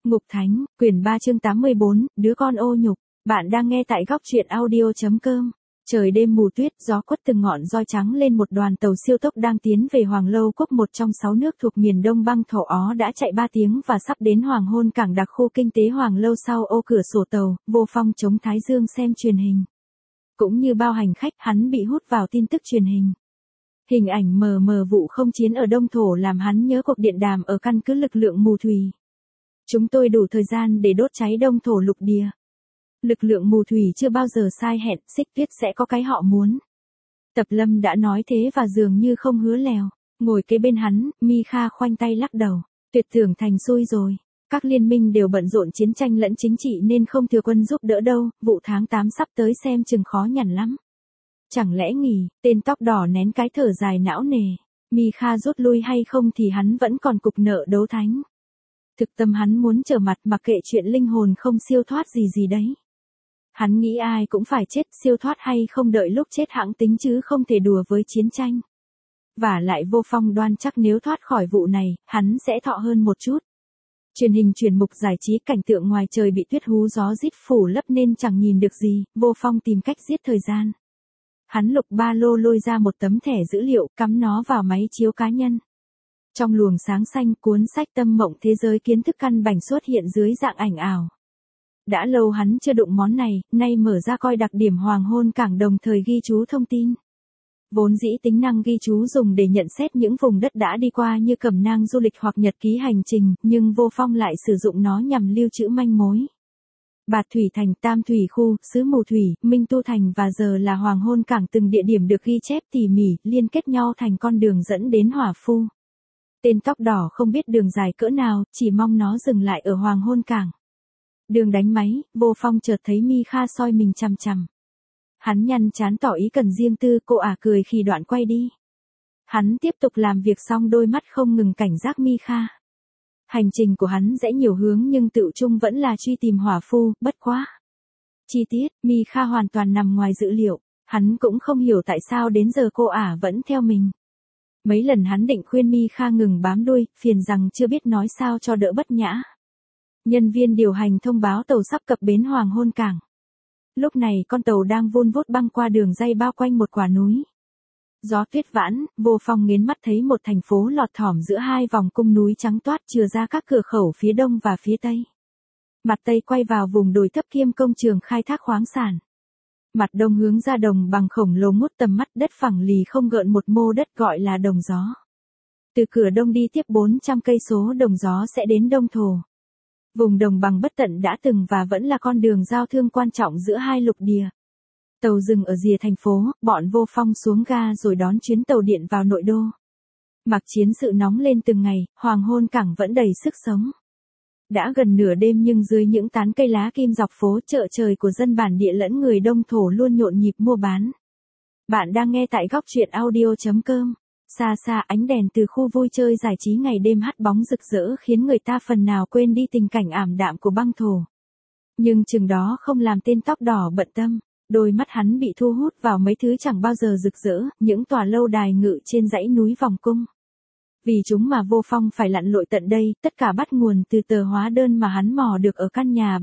Ngục Thánh, quyển 3 chương 84, đứa con ô nhục. Bạn đang nghe tại góc truyện audio.com. Trời đêm mù tuyết, gió quất từng ngọn roi trắng lên một đoàn tàu siêu tốc đang tiến về Hoàng Lâu Cốc, một trong 6 nước thuộc miền Đông băng thổ Ó, đã chạy 3 tiếng và sắp đến hoàng hôn cảng đặc khu kinh tế Hoàng Lâu. Sau ô cửa sổ tàu, Vô Phong chống thái dương xem truyền hình. Cũng như bao hành khách, hắn bị hút vào tin tức truyền hình. Hình ảnh mờ mờ vụ không chiến ở Đông Thổ làm hắn nhớ cuộc điện đàm ở căn cứ lực lượng mù thủy. Chúng tôi đủ thời gian để đốt cháy Đông Thổ lục địa. Lực lượng mù thủy chưa bao giờ sai hẹn, Xích Tuyết sẽ có cái họ muốn. Tập Lâm đã nói thế và dường như không hứa lèo. Ngồi kế bên hắn, Mi Kha khoanh tay lắc đầu. Tuyệt tưởng thành xui rồi. Các liên minh đều bận rộn chiến tranh lẫn chính trị nên không thừa quân giúp đỡ đâu, vụ tháng 8 sắp tới xem chừng khó nhằn lắm. Chẳng lẽ nghỉ, tên tóc đỏ nén cái thở dài não nề. Mi Kha rút lui hay không thì hắn vẫn còn cục nợ đấu thánh. Thực tâm hắn muốn trở mặt mặc kệ chuyện linh hồn không siêu thoát gì đấy. Hắn nghĩ ai cũng phải chết, siêu thoát hay không đợi lúc chết hãng tính chứ không thể đùa với chiến tranh. Và lại Vô Phong đoan chắc nếu thoát khỏi vụ này, hắn sẽ thọ hơn một chút. Truyền hình truyền mục giải trí, cảnh tượng ngoài trời bị tuyết hú gió rít phủ lấp nên chẳng nhìn được gì, Vô Phong tìm cách giết thời gian. Hắn lục ba lô lôi ra một tấm thẻ dữ liệu, cắm nó vào máy chiếu cá nhân. Trong luồng sáng xanh, cuốn sách Tâm Mộng Thế Giới Kiến Thức Căn Bảnh xuất hiện dưới dạng ảnh ảo. Đã lâu hắn chưa đụng món này, nay mở ra coi đặc điểm hoàng hôn cảng, đồng thời ghi chú thông tin. Vốn dĩ tính năng ghi chú dùng để nhận xét những vùng đất đã đi qua như cẩm nang du lịch hoặc nhật ký hành trình, nhưng Vô Phong lại sử dụng nó nhằm lưu trữ manh mối. Bạt Thủy Thành, Tam Thủy Khu, Xứ Mù Thủy, Minh Tu Thành và giờ là hoàng hôn cảng, từng địa điểm được ghi chép tỉ mỉ, liên kết nhau thành con đường dẫn đến Hỏa Phu. Tên tóc đỏ không biết đường dài cỡ nào, chỉ mong nó dừng lại ở hoàng hôn cảng. Đường đánh máy, Vô Phong chợt thấy Mi Kha soi mình chằm chằm. Hắn nhăn trán tỏ ý cần riêng tư, cô cười khi đoạn quay đi. Hắn tiếp tục làm việc xong đôi mắt không ngừng cảnh giác Mi Kha. Hành trình của hắn rẽ nhiều hướng nhưng tựu chung vẫn là truy tìm Hỏa Phu, bất quá. Chi tiết, Mi Kha hoàn toàn nằm ngoài dữ liệu, hắn cũng không hiểu tại sao đến giờ cô vẫn theo mình. Mấy lần hắn định khuyên Mi Kha ngừng bám đuôi, phiền rằng chưa biết nói sao cho đỡ bất nhã. Nhân viên điều hành thông báo tàu sắp cập bến hoàng hôn cảng. Lúc này con tàu đang vun vút băng qua đường ray bao quanh một quả núi. Gió tuyết vãn, Vô Phong nghiến mắt thấy một thành phố lọt thỏm giữa hai vòng cung núi trắng toát chừa ra các cửa khẩu phía đông và phía tây. Mặt tây quay vào vùng đồi thấp kiêm công trường khai thác khoáng sản. Mặt đông hướng ra đồng bằng khổng lồ ngút tầm mắt, đất phẳng lì không gợn một mô đất gọi là Đồng Gió. Từ cửa đông đi tiếp 400 cây số Đồng Gió sẽ đến Đông Thổ. Vùng đồng bằng bất tận đã từng và vẫn là con đường giao thương quan trọng giữa hai lục địa. Tàu dừng ở rìa thành phố, bọn Vô Phong xuống ga rồi đón chuyến tàu điện vào nội đô. Mặc chiến sự nóng lên từng ngày, hoàng hôn cảng vẫn đầy sức sống. Đã gần nửa đêm nhưng dưới những tán cây lá kim dọc phố chợ trời của dân bản địa lẫn người Đông Thổ luôn nhộn nhịp mua bán. Bạn đang nghe tại góc truyện audio.com. Xa xa ánh đèn từ khu vui chơi giải trí ngày đêm hắt bóng rực rỡ khiến người ta phần nào quên đi tình cảnh ảm đạm của băng thổ. Nhưng chừng đó không làm tên tóc đỏ bận tâm, đôi mắt hắn bị thu hút vào mấy thứ chẳng bao giờ rực rỡ, những tòa lâu đài ngự trên dãy núi vòng cung. Vì chúng mà Vô Phong phải lặn lội tận đây, tất cả bắt nguồn từ tờ hóa đơn mà hắn mò được ở căn nhà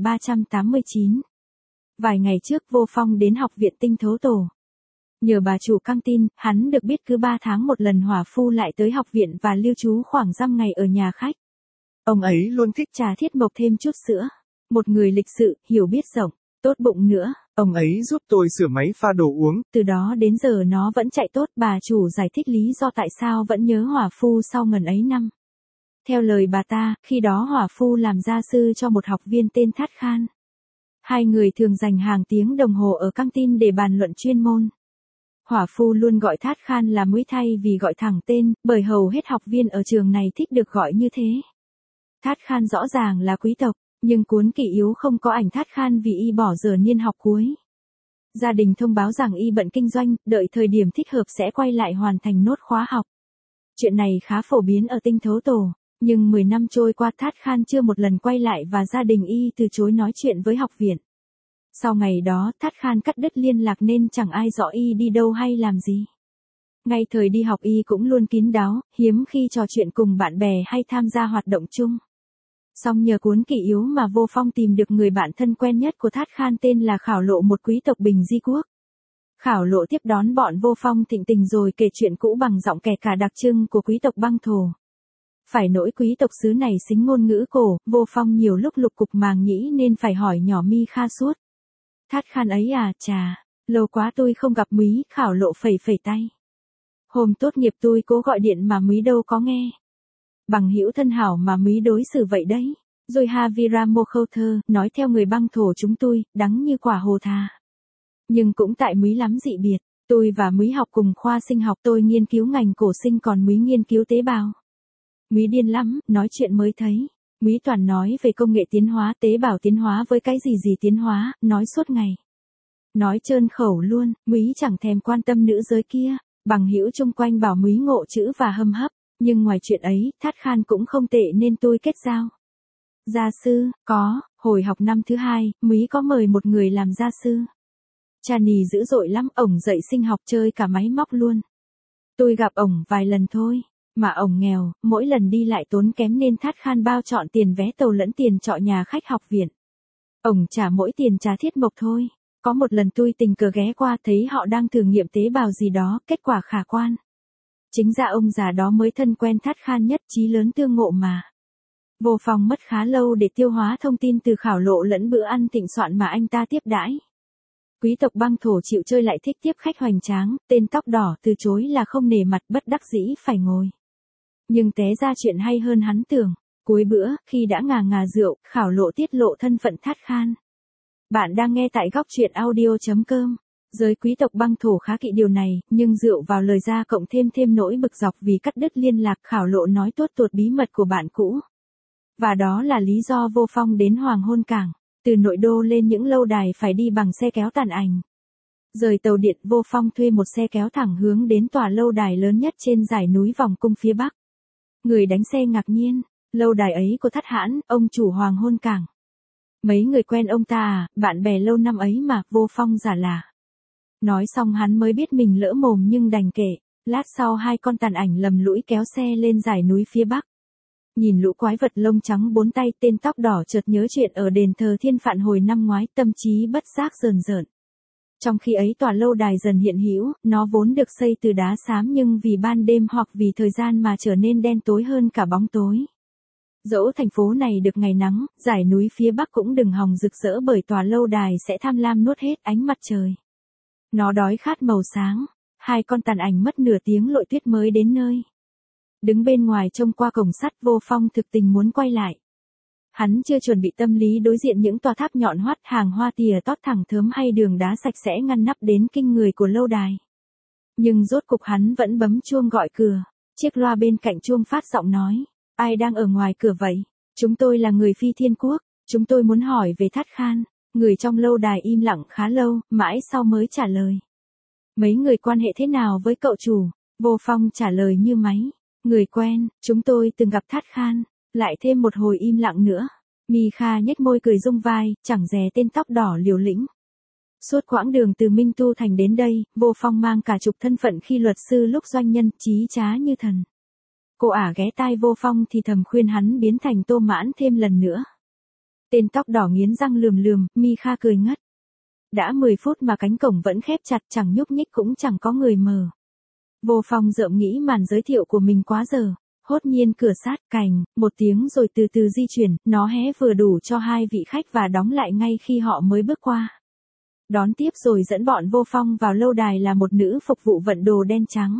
389. Vài ngày trước Vô Phong đến học viện Tinh Thấu Tổ. Nhờ bà chủ căng tin, hắn được biết cứ 3 tháng một lần Hỏa Phu lại tới học viện và lưu trú khoảng dăm ngày ở nhà khách. Ông ấy luôn thích trà thiết mộc thêm chút sữa. Một người lịch sự, hiểu biết rộng, tốt bụng nữa. Ông ấy giúp tôi sửa máy pha đồ uống. Từ đó đến giờ nó vẫn chạy tốt, bà chủ giải thích lý do tại sao vẫn nhớ Hỏa Phu sau ngần ấy năm. Theo lời bà ta, khi đó Hỏa Phu làm gia sư cho một học viên tên Thát Khan. Hai người thường dành hàng tiếng đồng hồ ở căng tin để bàn luận chuyên môn. Hỏa Phu luôn gọi Thát Khan là Mũi thay vì gọi thẳng tên, bởi hầu hết học viên ở trường này thích được gọi như thế. Thát Khan rõ ràng là quý tộc, nhưng cuốn kỷ yếu không có ảnh Thát Khan vì y bỏ giờ niên học cuối. Gia đình thông báo rằng y bận kinh doanh, đợi thời điểm thích hợp sẽ quay lại hoàn thành nốt khóa học. Chuyện này khá phổ biến ở Tinh Thấu Tổ, nhưng 10 năm trôi qua Thát Khan chưa một lần quay lại và gia đình y từ chối nói chuyện với học viện. Sau ngày đó, Thát Khan cắt đứt liên lạc nên chẳng ai rõ y đi đâu hay làm gì. Ngay thời đi học y cũng luôn kín đáo, hiếm khi trò chuyện cùng bạn bè hay tham gia hoạt động chung. Song nhờ cuốn kỷ yếu mà Vô Phong tìm được người bạn thân quen nhất của Thát Khan tên là Khảo Lộ, một quý tộc Bình Di Quốc. Khảo Lộ tiếp đón bọn Vô Phong thịnh tình rồi kể chuyện cũ bằng giọng kể cả đặc trưng của quý tộc Băng Thổ. Phải nỗi quý tộc xứ này xính ngôn ngữ cổ, Vô Phong nhiều lúc lục cục màng nhĩ nên phải hỏi nhỏ Mi Kha suốt. Thát Khan ấy à, chà, lâu quá tôi không gặp Múy. Khảo Lộ phẩy phẩy tay. Hôm tốt nghiệp tôi cố gọi điện mà Múy đâu có nghe. Bằng hữu thân hảo mà Múy đối xử vậy đấy. Rồi Havira Mokhother, nói theo người Băng Thổ chúng tôi, đắng như quả hồ thà. Nhưng cũng tại Múy lắm dị biệt, tôi và Múy học cùng khoa sinh học, tôi nghiên cứu ngành cổ sinh còn Múy nghiên cứu tế bào. Múy điên lắm, nói chuyện mới thấy. Múy toàn nói về công nghệ tiến hóa, tế bào tiến hóa với cái gì tiến hóa, nói suốt ngày. Nói trơn khẩu luôn, Múy chẳng thèm quan tâm nữ giới kia. Bằng hữu chung quanh bảo Múy ngộ chữ và hâm hấp, nhưng ngoài chuyện ấy, Thát Khan cũng không tệ nên tôi kết giao. Gia sư, có, hồi học năm thứ 2, Múy có mời một người làm gia sư. Cha nì dữ dội lắm, ổng dạy sinh học chơi cả máy móc luôn. Tôi gặp ổng vài lần thôi, mà ổng nghèo, mỗi lần đi lại tốn kém nên Thát Khan bao trọn tiền vé tàu lẫn tiền trọ nhà khách học viện. Ổng trả mỗi tiền trà thiết mộc thôi. Có một lần tôi tình cờ ghé qua thấy họ đang thử nghiệm tế bào gì đó, kết quả khả quan. Chính ra ông già đó mới thân quen Thát Khan nhất, chí lớn tương ngộ mà. Vô Phong mất khá lâu để tiêu hóa thông tin từ Khảo Lộ lẫn bữa ăn thịnh soạn mà anh ta tiếp đãi. Quý tộc Băng Thổ chịu chơi lại thích tiếp khách hoành tráng, tên tóc đỏ từ chối là không nể mặt, bất đắc dĩ phải ngồi. Nhưng té ra chuyện hay hơn hắn tưởng. Cuối bữa, khi đã ngà rượu, Khảo Lộ tiết lộ thân phận Thát Khan. Bạn đang nghe tại góc truyện audio.com. Giới quý tộc Băng Thổ khá kỵ điều này, nhưng rượu vào lời ra cộng thêm nỗi bực dọc vì cắt đứt liên lạc. Khảo Lộ nói tuốt tuột bí mật của bạn cũ. Và đó là lý do Vô Phong đến Hoàng Hôn Cảng, từ nội đô lên những lâu đài phải đi bằng xe kéo tàn ảnh. Rời tàu điện, Vô Phong thuê một xe kéo thẳng hướng đến tòa lâu đài lớn nhất trên dải núi vòng cung phía bắc. Người đánh xe ngạc nhiên, lâu đài ấy của Thát Hãn, ông chủ Hoàng Hôn Cảng. Mấy người quen ông ta à, bạn bè lâu năm ấy mà. Vô Phong giả lả. Nói xong hắn mới biết mình lỡ mồm nhưng đành kể. Lát sau hai con tàn ảnh lầm lũi kéo xe lên dải núi phía bắc. Nhìn lũ quái vật lông trắng bốn tay, tên tóc đỏ chợt nhớ chuyện ở đền thờ Thiên Phạn hồi năm ngoái, tâm trí bất giác rờn rợn. Trong khi ấy tòa lâu đài dần hiện hữu, nó vốn được xây từ đá xám nhưng vì ban đêm hoặc vì thời gian mà trở nên đen tối hơn cả bóng tối. Dẫu thành phố này được ngày nắng, dải núi phía bắc cũng đừng hòng rực rỡ bởi tòa lâu đài sẽ tham lam nuốt hết ánh mặt trời. Nó đói khát màu sáng. Hai con tàn ảnh mất nửa tiếng lội tuyết mới đến nơi. Đứng bên ngoài trông qua cổng sắt, Vô Phong thực tình muốn quay lại. Hắn chưa chuẩn bị tâm lý đối diện những tòa tháp nhọn hoắt, hàng hoa tìa tót thẳng thớm hay đường đá sạch sẽ ngăn nắp đến kinh người của lâu đài. Nhưng rốt cục hắn vẫn bấm chuông gọi cửa. Chiếc loa bên cạnh chuông phát giọng nói. Ai đang ở ngoài cửa vậy? Chúng tôi là người Phi Thiên Quốc. Chúng tôi muốn hỏi về Thát Khan. Người trong lâu đài im lặng khá lâu, mãi sau mới trả lời. Mấy người quan hệ thế nào với cậu chủ? Vô Phong trả lời như máy. Người quen, chúng tôi từng gặp Thát Khan. Lại thêm một hồi im lặng nữa. Mi Kha nhếch môi cười rung vai, chẳng dè tên tóc đỏ liều lĩnh. Suốt quãng đường từ Minh Tu Thành đến đây, Vô Phong mang cả chục thân phận khi luật sư lúc doanh nhân, trí trá như thần. Cô ả ghé tai Vô Phong thì thầm khuyên hắn biến thành Tô Mãn thêm lần nữa. Tên tóc đỏ nghiến răng lườm, Mi Kha cười ngất. Đã 10 phút mà cánh cổng vẫn khép chặt, chẳng nhúc nhích cũng chẳng có người mở. Vô Phong rợm nghĩ màn giới thiệu của mình quá giờ. Hốt nhiên cửa sát cành, một tiếng rồi từ từ di chuyển, nó hé vừa đủ cho hai vị khách và đóng lại ngay khi họ mới bước qua. Đón tiếp rồi dẫn bọn Vô Phong vào lâu đài là một nữ phục vụ vận đồ đen trắng.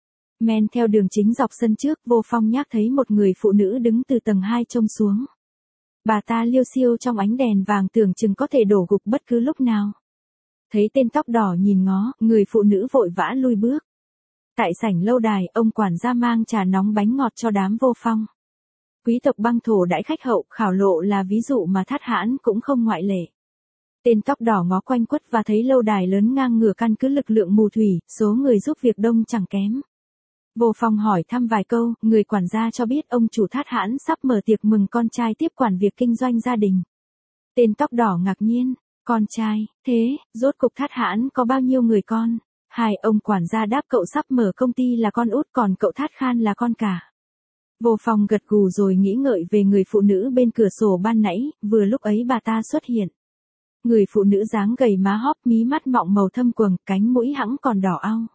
Men theo đường chính dọc sân trước, Vô Phong nhác thấy một người phụ nữ đứng từ tầng 2 trông xuống. Bà ta liêu xiêu trong ánh đèn vàng tưởng chừng có thể đổ gục bất cứ lúc nào. Thấy tên tóc đỏ nhìn ngó, người phụ nữ vội vã lui bước. Tại sảnh lâu đài, ông quản gia mang trà nóng bánh ngọt cho đám Vô Phong. Quý tộc Băng Thổ đãi khách hậu, Khảo Lộ là ví dụ mà Thát Hãn cũng không ngoại lệ. Tên tóc đỏ ngó quanh quất và thấy lâu đài lớn ngang ngửa căn cứ lực lượng mù thủy, số người giúp việc đông chẳng kém. Vô Phong hỏi thăm vài câu, người quản gia cho biết ông chủ Thát Hãn sắp mở tiệc mừng con trai tiếp quản việc kinh doanh gia đình. Tên tóc đỏ ngạc nhiên, con trai, thế, rốt cục Thát Hãn có bao nhiêu người con? Hai, ông quản gia đáp, cậu sắp mở công ty là con út còn cậu Thát Khan là con cả. Vô Phong gật gù rồi nghĩ ngợi về người phụ nữ bên cửa sổ ban nãy, vừa lúc ấy bà ta xuất hiện. Người phụ nữ dáng gầy má hóp, mí mắt mọng màu thâm quầng, cánh mũi hẵng còn đỏ au.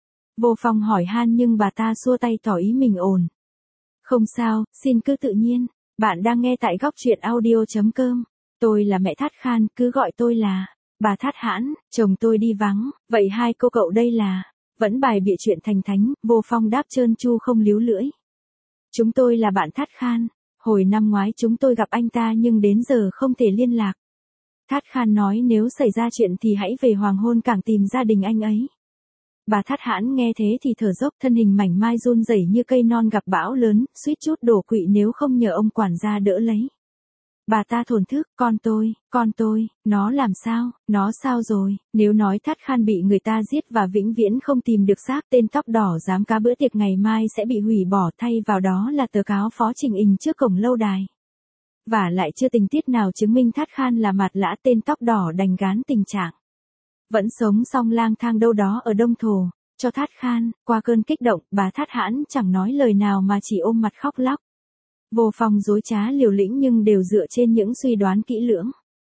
Vô Phong hỏi han nhưng bà ta xua tay tỏ ý mình ổn. Không sao, xin cứ tự nhiên. Bạn đang nghe tại góc truyện audio.com. Tôi là mẹ Thát Khan, cứ gọi tôi là bà Thát Hãn, chồng tôi đi vắng, vậy hai cô cậu đây là... Vẫn bài bịa chuyện thành thánh, Vô Phong đáp trơn tru không líu lưỡi. Chúng tôi là bạn Thát Khan, hồi năm ngoái chúng tôi gặp anh ta nhưng đến giờ không thể liên lạc. Thát Khan nói nếu xảy ra chuyện thì hãy về Hoàng Hôn Cảng tìm gia đình anh ấy. Bà Thát Hãn nghe thế thì thở dốc, thân hình mảnh mai run rẩy như cây non gặp bão lớn, suýt chút đổ quỵ nếu không nhờ ông quản gia đỡ lấy. Bà ta thổn thức, con tôi, nó làm sao, nó sao rồi, nếu nói Thát Khan bị người ta giết và vĩnh viễn không tìm được xác, tên tóc đỏ dám cá bữa tiệc ngày mai sẽ bị hủy bỏ, thay vào đó là tờ cáo phó trình hình trước cổng lâu đài. Và lại chưa tình tiết nào chứng minh Thát Khan là Mạt Lã, tên tóc đỏ đành gán tình trạng vẫn sống song lang thang đâu đó ở Đông Thổ, cho Thát Khan. Qua cơn kích động, bà Thát Hãn chẳng nói lời nào mà chỉ ôm mặt khóc lóc. Vô Phong dối trá liều lĩnh nhưng đều dựa trên những suy đoán kỹ lưỡng.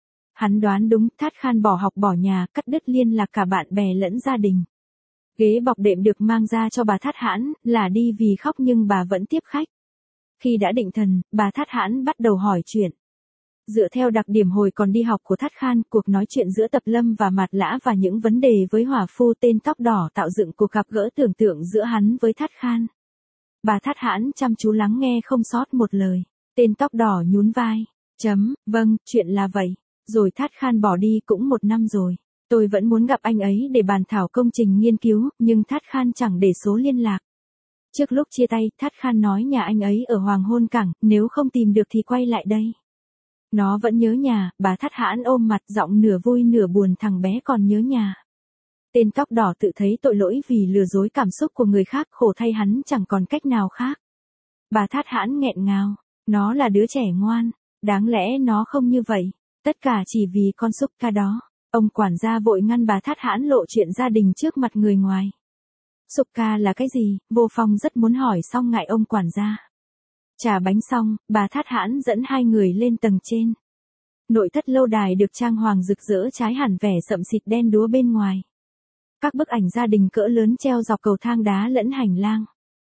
Hắn đoán đúng, Thát Khan bỏ học bỏ nhà, cắt đứt liên lạc cả bạn bè lẫn gia đình. Ghế bọc đệm được mang ra cho bà Thát Hãn, là đi vì khóc nhưng bà vẫn tiếp khách. Khi đã định thần, bà Thát Hãn bắt đầu hỏi chuyện. Dựa theo đặc điểm hồi còn đi học của Thát Khan, cuộc nói chuyện giữa Tập Lâm và Mạt Lã và những vấn đề với hỏa phu tên tóc đỏ tạo dựng cuộc gặp gỡ tưởng tượng giữa hắn với Thát Khan. Bà Thát Hãn chăm chú lắng nghe không sót một lời. Tên tóc đỏ nhún vai. Vâng, chuyện là vậy. Rồi Thát Khan bỏ đi cũng 1 năm rồi. Tôi vẫn muốn gặp anh ấy để bàn thảo công trình nghiên cứu, nhưng Thát Khan chẳng để số liên lạc. Trước lúc chia tay, Thát Khan nói nhà anh ấy ở Hoàng Hôn Cảng, nếu không tìm được thì quay lại đây. Nó vẫn nhớ nhà, bà Thát Hãn ôm mặt giọng nửa vui nửa buồn, thằng bé còn nhớ nhà. Tên tóc đỏ tự thấy tội lỗi vì lừa dối cảm xúc của người khác, khổ thay hắn chẳng còn cách nào khác. Bà Thát Hãn nghẹn ngào, nó là đứa trẻ ngoan, đáng lẽ nó không như vậy, tất cả chỉ vì con súc ca đó. Ông quản gia vội ngăn bà Thát Hãn lộ chuyện gia đình trước mặt người ngoài. Súc ca là cái gì? Vô Phong rất muốn hỏi xong ngại ông quản gia. Trà bánh xong, bà Thát Hãn dẫn hai người lên tầng trên. Nội thất lâu đài được trang hoàng rực rỡ, trái hẳn vẻ sậm xịt đen đúa bên ngoài. Các bức ảnh gia đình cỡ lớn treo dọc cầu thang đá lẫn hành lang.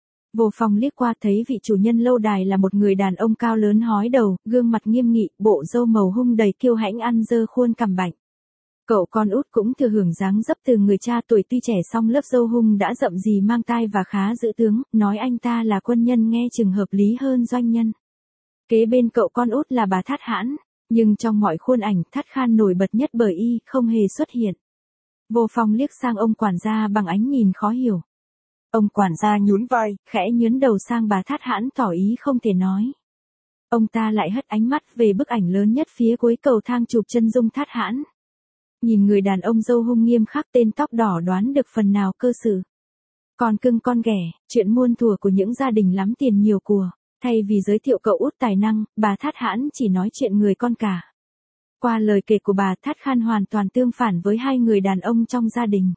Vô Phong liếc qua thấy vị chủ nhân lâu đài là một người đàn ông cao lớn hói đầu, gương mặt nghiêm nghị, bộ râu màu hung đầy kiêu hãnh, ăn dơ khuôn cằm bạnh. Cậu con út cũng thừa hưởng dáng dấp từ người cha tuổi tuy trẻ song lớp râu hung đã rậm rì mang tai và khá dữ tướng, nói anh ta là quân nhân nghe chừng hợp lý hơn doanh nhân. Kế bên cậu con út là bà Thát Hãn, nhưng trong mọi khuôn ảnh Thát Khan nổi bật nhất bởi y không hề xuất hiện. Vô Phong liếc sang ông quản gia bằng ánh nhìn khó hiểu. Ông quản gia nhún vai, khẽ nhướng đầu sang bà Thát Hãn tỏ ý không thể nói. Ông ta lại hất ánh mắt về bức ảnh lớn nhất phía cuối cầu thang chụp chân dung Thát Hãn. Nhìn người đàn ông râu hung nghiêm khắc tên tóc đỏ đoán được phần nào cơ sự. Con cưng con ghẻ, chuyện muôn thuở của những gia đình lắm tiền nhiều của. Thay vì giới thiệu cậu út tài năng, bà Thát Hãn chỉ nói chuyện người con cả. Qua lời kể của bà, Thát Khan hoàn toàn tương phản với hai người đàn ông trong gia đình.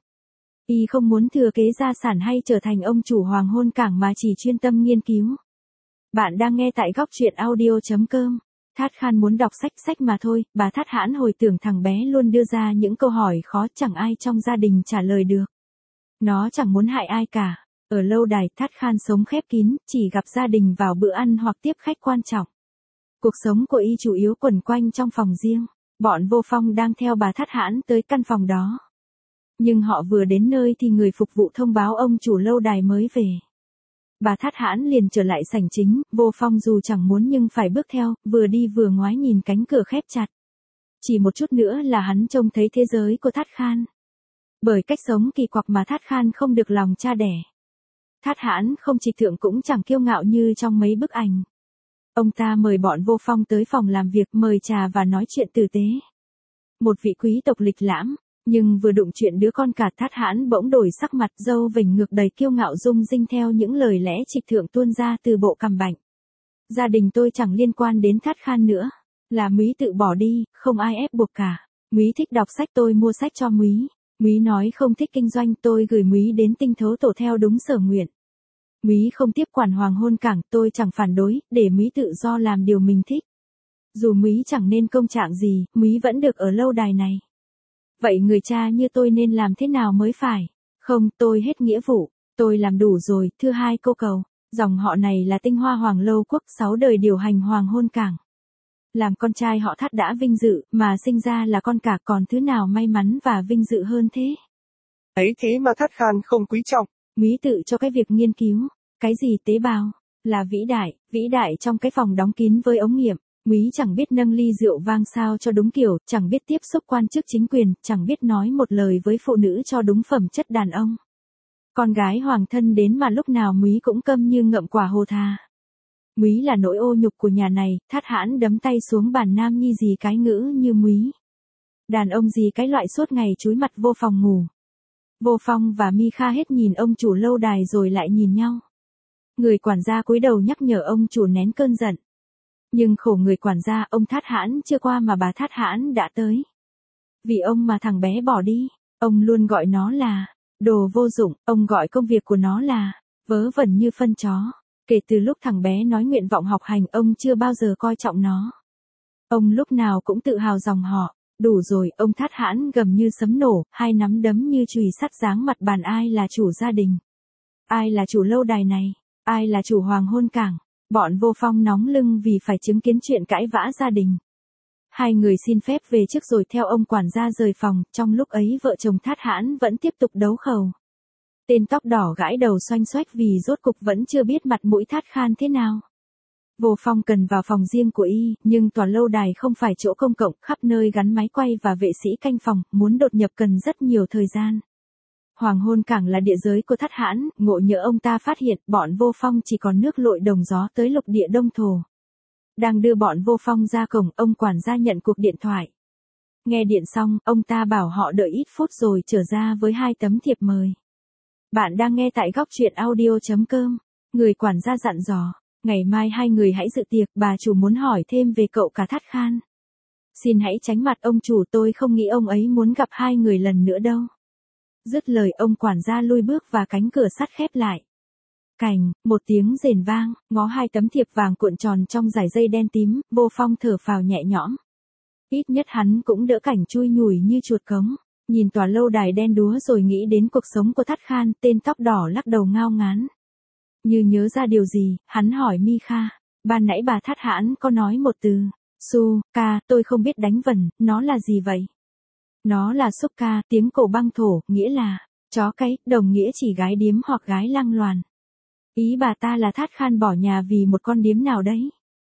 Y không muốn thừa kế gia sản hay trở thành ông chủ Hoàng Hôn Cảng mà chỉ chuyên tâm nghiên cứu. Bạn đang nghe tại góc truyện audio.com. Thát Khan muốn đọc sách mà thôi, bà Thát Hãn hồi tưởng thằng bé luôn đưa ra những câu hỏi khó chẳng ai trong gia đình trả lời được. Nó chẳng muốn hại ai cả. Ở lâu đài, Thát Khan sống khép kín, chỉ gặp gia đình vào bữa ăn hoặc tiếp khách quan trọng. Cuộc sống của y chủ yếu quẩn quanh trong phòng riêng. Bọn Vô Phong đang theo bà Thát Hãn tới căn phòng đó. Nhưng họ vừa đến nơi thì người phục vụ thông báo ông chủ lâu đài mới về. Bà Thát Hãn liền trở lại sảnh chính, Vô Phong dù chẳng muốn nhưng phải bước theo, vừa đi vừa ngoái nhìn cánh cửa khép chặt. Chỉ một chút nữa là hắn trông thấy thế giới của Thát Khan. Bởi cách sống kỳ quặc mà Thát Khan không được lòng cha đẻ. Thát Hãn không trịch thượng cũng chẳng kiêu ngạo như trong mấy bức ảnh. Ông ta mời bọn Vô Phong tới phòng làm việc, mời trà và nói chuyện tử tế. Một vị quý tộc lịch lãm, nhưng vừa đụng chuyện đứa con cả Thát Hãn bỗng đổi sắc mặt, râu vểnh ngược đầy kiêu ngạo rung rinh theo những lời lẽ trịch thượng tuôn ra từ bộ cằm bạnh. Gia đình tôi chẳng liên quan đến Thát Khan nữa, là Múy tự bỏ đi, không ai ép buộc cả. Múy thích đọc sách tôi mua sách cho Múy. Múy nói không thích kinh doanh tôi gửi Múy đến Tinh Thấu Tổ theo đúng sở nguyện. Mí không tiếp quản hoàng hôn cảng, tôi chẳng phản đối, để Mí tự do làm điều mình thích. Dù Mí chẳng nên công trạng gì, Mí vẫn được ở lâu đài này. Vậy người cha như tôi nên làm thế nào mới phải? Không, tôi hết nghĩa vụ, tôi làm đủ rồi. Thứ hai cô cầu, dòng họ này là tinh hoa Hoàng Lâu Quốc, 6 đời điều hành hoàng hôn cảng. Làm con trai họ Thát đã vinh dự, mà sinh ra là con cả, còn thứ nào may mắn và vinh dự hơn thế? Ấy thế mà Thát Khan không quý trọng. Mí tự cho cái việc nghiên cứu, cái gì tế bào, là vĩ đại trong cái phòng đóng kín với ống nghiệm. Mí chẳng biết nâng ly rượu vang sao cho đúng kiểu, chẳng biết tiếp xúc quan chức chính quyền, chẳng biết nói một lời với phụ nữ cho đúng phẩm chất đàn ông. Con gái hoàng thân đến mà lúc nào Mí cũng câm như ngậm quả hồ thà. Mí là nỗi ô nhục của nhà này. Thát hãn đấm tay xuống bàn. Nam nhi gì cái ngữ như Mí. Đàn ông gì cái loại suốt ngày chúi mặt vô phòng ngủ. Vô Phong và Mi Kha hết nhìn ông chủ lâu đài rồi lại nhìn nhau. Người quản gia cúi đầu nhắc nhở ông chủ nén cơn giận. Nhưng khổ người quản gia, ông Thát hãn chưa qua mà bà Thát hãn đã tới. Vì ông mà thằng bé bỏ đi, ông luôn gọi nó là đồ vô dụng, ông gọi công việc của nó là vớ vẩn như phân chó. Kể từ lúc thằng bé nói nguyện vọng học hành, ông chưa bao giờ coi trọng nó. Ông lúc nào cũng tự hào dòng họ. Đủ rồi, ông Thát hãn gầm như sấm nổ, hai nắm đấm như chùy sắt giáng mặt bàn. Ai là chủ gia đình? Ai là chủ lâu đài này? Ai là chủ hoàng hôn cảng? Bọn Vô Phong nóng lưng vì phải chứng kiến chuyện cãi vã gia đình. Hai người xin phép về trước rồi theo ông quản gia rời phòng. Trong lúc ấy vợ chồng Thát hãn vẫn tiếp tục đấu khẩu. Tên tóc đỏ gãi đầu xoanh xoách vì rốt cục vẫn chưa biết mặt mũi Thát Khan thế nào. Vô Phong cần vào phòng riêng của y, nhưng tòa lâu đài không phải chỗ công cộng, khắp nơi gắn máy quay và vệ sĩ canh phòng, muốn đột nhập cần rất nhiều thời gian. Hoàng hôn cảng là địa giới của Thát hãn, ngộ nhỡ ông ta phát hiện bọn Vô Phong chỉ còn nước lội đồng gió tới lục địa Đông Thổ. Đang đưa bọn Vô Phong ra cổng, ông quản gia nhận cuộc điện thoại. Nghe điện xong, ông ta bảo họ đợi ít phút rồi trở ra với 2 tấm thiệp mời. Bạn đang nghe tại góc truyện audio.com. Người quản gia dặn dò. Ngày mai hai người hãy dự tiệc, bà chủ muốn hỏi thêm về cậu cả Thát Khan. Xin hãy tránh mặt ông chủ, tôi không nghĩ ông ấy muốn gặp hai người lần nữa đâu. Dứt lời ông quản gia lui bước và cánh cửa sắt khép lại. Cành, một tiếng rền vang, ngó 2 tấm thiệp vàng cuộn tròn trong dải dây đen tím, Vô Phong thở phào nhẹ nhõm. Ít nhất hắn cũng đỡ cảnh chui nhủi như chuột cống. Nhìn tòa lâu đài đen đúa rồi nghĩ đến cuộc sống của Thát Khan, tên tóc đỏ lắc đầu ngao ngán. Như nhớ ra điều gì, hắn hỏi Mi Kha. Ban nãy bà Thát hãn có nói một từ. Su, ca, tôi không biết đánh vần, nó là gì vậy? Nó là xúc ca, tiếng cổ băng thổ, nghĩa là chó cái, đồng nghĩa chỉ gái điếm hoặc gái lăng loàn. Ý bà ta là Thát Khan bỏ nhà vì một con điếm nào đấy.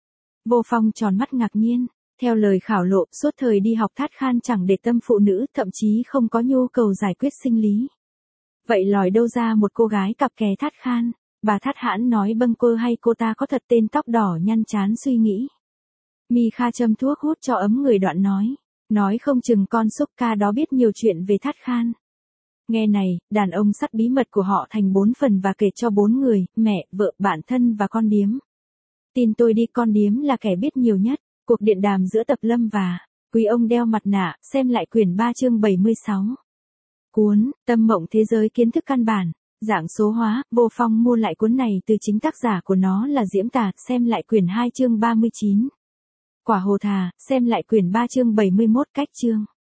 Vô Phong tròn mắt ngạc nhiên. Theo lời khảo lộ, suốt thời đi học Thát Khan chẳng để tâm phụ nữ, thậm chí không có nhu cầu giải quyết sinh lý. Vậy lòi đâu ra một cô gái cặp kè Thát Khan? Bà Thát hãn nói bâng quơ hay cô ta có thật? Tên tóc đỏ nhăn trán suy nghĩ. Mi Kha châm thuốc hút cho ấm người đoạn nói không chừng con xúc ca đó biết nhiều chuyện về Thát Khan. Nghe này, đàn ông sắt bí mật của họ thành 4 phần và kể cho 4 người, mẹ, vợ, bạn thân và con điếm. Tin tôi đi, con điếm là kẻ biết nhiều nhất. Cuộc điện đàm giữa Tập Lâm và Quý ông đeo mặt nạ, xem lại quyển 3 chương 76. Cuốn Tâm mộng thế giới kiến thức căn bản, dạng số hóa. Vô Phong mua lại cuốn này từ chính tác giả của nó là Diễm Tà, xem lại quyển 2 chương 39. Quả hồ thà, xem lại quyển 3 chương 71 cách chương.